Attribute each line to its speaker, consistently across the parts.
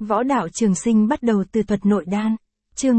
Speaker 1: Võ đạo trường sinh bắt đầu từ thuật nội đan. Chương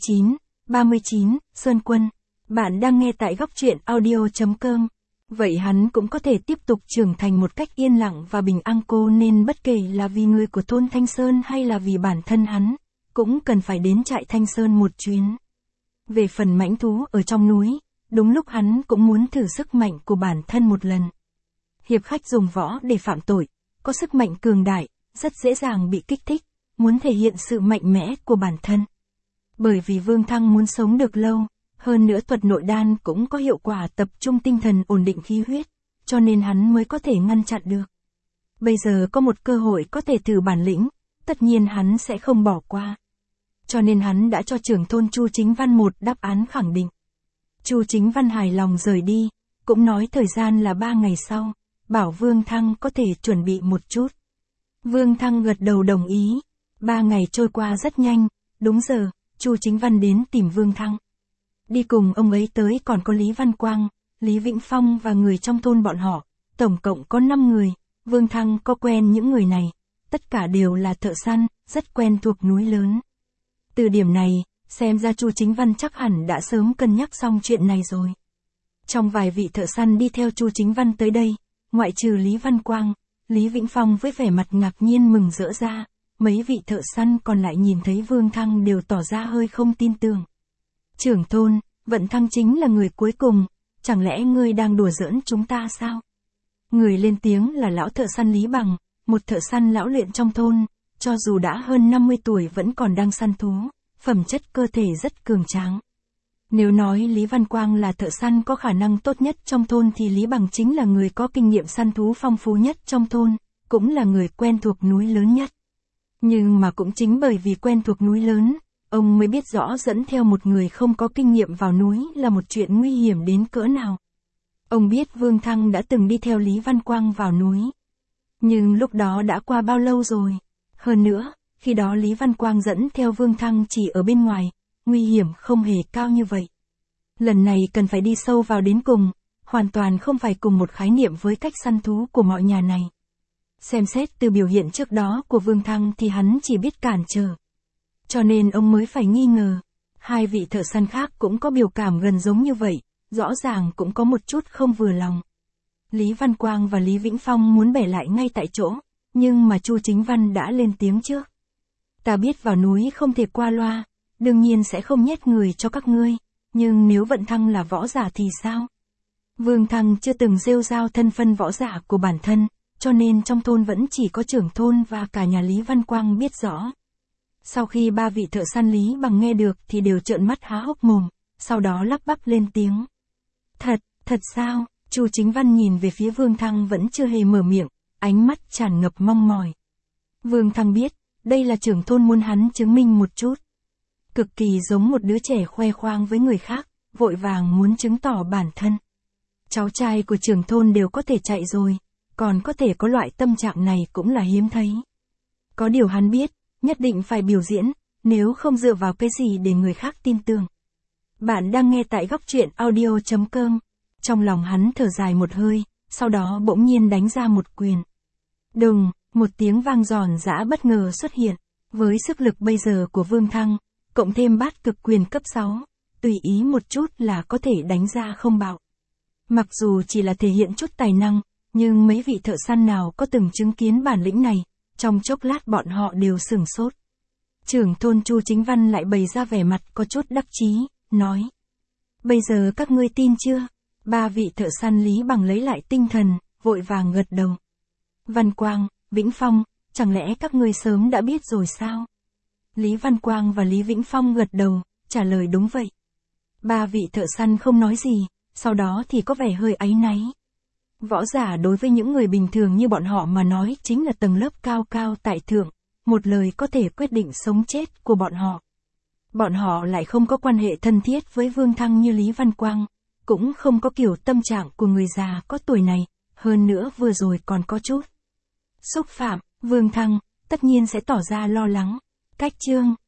Speaker 1: 39, Sơn Quân. Bạn đang nghe tại góc truyện audio.com. Vậy hắn cũng có thể tiếp tục trưởng thành một cách yên lặng và bình an, cô nên bất kể là vì người của thôn Thanh Sơn hay là vì bản thân hắn, cũng cần phải đến trại Thanh Sơn một chuyến. Về phần mãnh thú ở trong núi, đúng lúc hắn cũng muốn thử sức mạnh của bản thân một lần. Hiệp khách dùng võ để phạm tội, có sức mạnh cường đại, rất dễ dàng bị kích thích, muốn thể hiện sự mạnh mẽ của bản thân. Bởi vì Vương Thăng muốn sống được lâu, hơn nữa thuật nội đan cũng có hiệu quả tập trung tinh thần, ổn định khí huyết, cho nên hắn mới có thể ngăn chặn được. Bây giờ có một cơ hội có thể thử bản lĩnh, tất nhiên hắn sẽ không bỏ qua. Cho nên hắn đã cho trưởng thôn Chu Chính Văn một đáp án khẳng định. Chu Chính Văn hài lòng rời đi, cũng nói thời gian là 3 ngày sau, bảo Vương Thăng có thể chuẩn bị một chút. Vương Thăng gật đầu đồng ý. 3 ngày trôi qua rất nhanh, đúng giờ, Chu Chính Văn đến tìm Vương Thăng. Đi cùng ông ấy tới còn có Lý Văn Quang, Lý Vĩnh Phong và người trong thôn bọn họ, tổng cộng có 5 người. Vương Thăng có quen những người này, tất cả đều là thợ săn, rất quen thuộc núi lớn. Từ điểm này, xem ra Chu Chính Văn chắc hẳn đã sớm cân nhắc xong chuyện này rồi. Trong vài vị thợ săn đi theo Chu Chính Văn tới đây, ngoại trừ Lý Văn Quang, Lý Vĩnh Phong với vẻ mặt ngạc nhiên mừng rỡ ra, mấy vị thợ săn còn lại nhìn thấy Vương Thăng đều tỏ ra hơi không tin tưởng. Trưởng thôn, Vận Thăng chính là người cuối cùng, chẳng lẽ ngươi đang đùa giỡn chúng ta sao? Người lên tiếng là lão thợ săn Lý Bằng, một thợ săn lão luyện trong thôn, cho dù đã hơn 50 tuổi vẫn còn đang săn thú, phẩm chất cơ thể rất cường tráng. Nếu nói Lý Văn Quang là thợ săn có khả năng tốt nhất trong thôn thì Lý Bằng chính là người có kinh nghiệm săn thú phong phú nhất trong thôn, cũng là người quen thuộc núi lớn nhất. Nhưng mà cũng chính bởi vì quen thuộc núi lớn, ông mới biết rõ dẫn theo một người không có kinh nghiệm vào núi là một chuyện nguy hiểm đến cỡ nào. Ông biết Vương Thăng đã từng đi theo Lý Văn Quang vào núi. Nhưng lúc đó đã qua bao lâu rồi? Hơn nữa, khi đó Lý Văn Quang dẫn theo Vương Thăng chỉ ở bên ngoài, nguy hiểm không hề cao như vậy. Lần này cần phải đi sâu vào đến cùng, hoàn toàn không phải cùng một khái niệm với cách săn thú của mọi nhà này. Xem xét từ biểu hiện trước đó của Vương Thăng thì hắn chỉ biết cản trở. Cho nên ông mới phải nghi ngờ. Hai vị thợ săn khác cũng có biểu cảm gần giống như vậy, rõ ràng cũng có một chút không vừa lòng. Lý Văn Quang và Lý Vĩnh Phong muốn bẻ lại ngay tại chỗ, nhưng mà Chu Chính Văn đã lên tiếng trước. Ta biết vào núi không thể qua loa, đương nhiên sẽ không nhét người cho các ngươi, nhưng nếu Vận Thăng là võ giả thì sao? Vương Thăng chưa từng rêu rao thân phân võ giả của bản thân, cho nên trong thôn vẫn chỉ có trưởng thôn và cả nhà Lý Văn Quang biết rõ. Sau khi 3 vị thợ săn Lý Bằng nghe được thì đều trợn mắt há hốc mồm, sau đó lắp bắp lên tiếng. Thật sao? Chu Chính Văn nhìn về phía Vương Thăng vẫn chưa hề mở miệng, ánh mắt tràn ngập mong mỏi. Vương Thăng biết, đây là trưởng thôn muốn hắn chứng minh một chút. Cực kỳ giống một đứa trẻ khoe khoang với người khác, vội vàng muốn chứng tỏ bản thân. Cháu trai của trưởng thôn đều có thể chạy rồi, còn có thể có loại tâm trạng này cũng là hiếm thấy. Có điều hắn biết, nhất định phải biểu diễn, nếu không dựa vào cái gì để người khác tin tưởng. Bạn đang nghe tại góc truyện audio.com. Trong lòng hắn thở dài một hơi, sau đó bỗng nhiên đánh ra một quyền. Đùng, một tiếng vang giòn giã bất ngờ xuất hiện. Với sức lực bây giờ của Vương Thăng, cộng thêm bát cực quyền cấp 6, tùy ý một chút là có thể đánh ra không bạo. Mặc dù chỉ là thể hiện chút tài năng, nhưng mấy vị thợ săn nào có từng chứng kiến bản lĩnh này, trong chốc lát bọn họ đều sửng sốt. Trưởng thôn Chu Chính Văn lại bày ra vẻ mặt có chút đắc chí, nói. Bây giờ các ngươi tin chưa? 3 vị thợ săn Lý Bằng lấy lại tinh thần, vội vàng gật đầu. Văn Quang, Vĩnh Phong, chẳng lẽ các ngươi sớm đã biết rồi sao? Lý Văn Quang và Lý Vĩnh Phong gật đầu, trả lời đúng vậy. 3 vị thợ săn không nói gì, sau đó thì có vẻ hơi áy náy. Võ giả đối với những người bình thường như bọn họ mà nói chính là tầng lớp cao cao tại thượng, một lời có thể quyết định sống chết của bọn họ. Bọn họ lại không có quan hệ thân thiết với Vương Thăng như Lý Văn Quang, cũng không có kiểu tâm trạng của người già có tuổi này, hơn nữa vừa rồi còn có chút xúc phạm. Vương Thăng tất nhiên sẽ tỏ ra lo lắng. Cách chương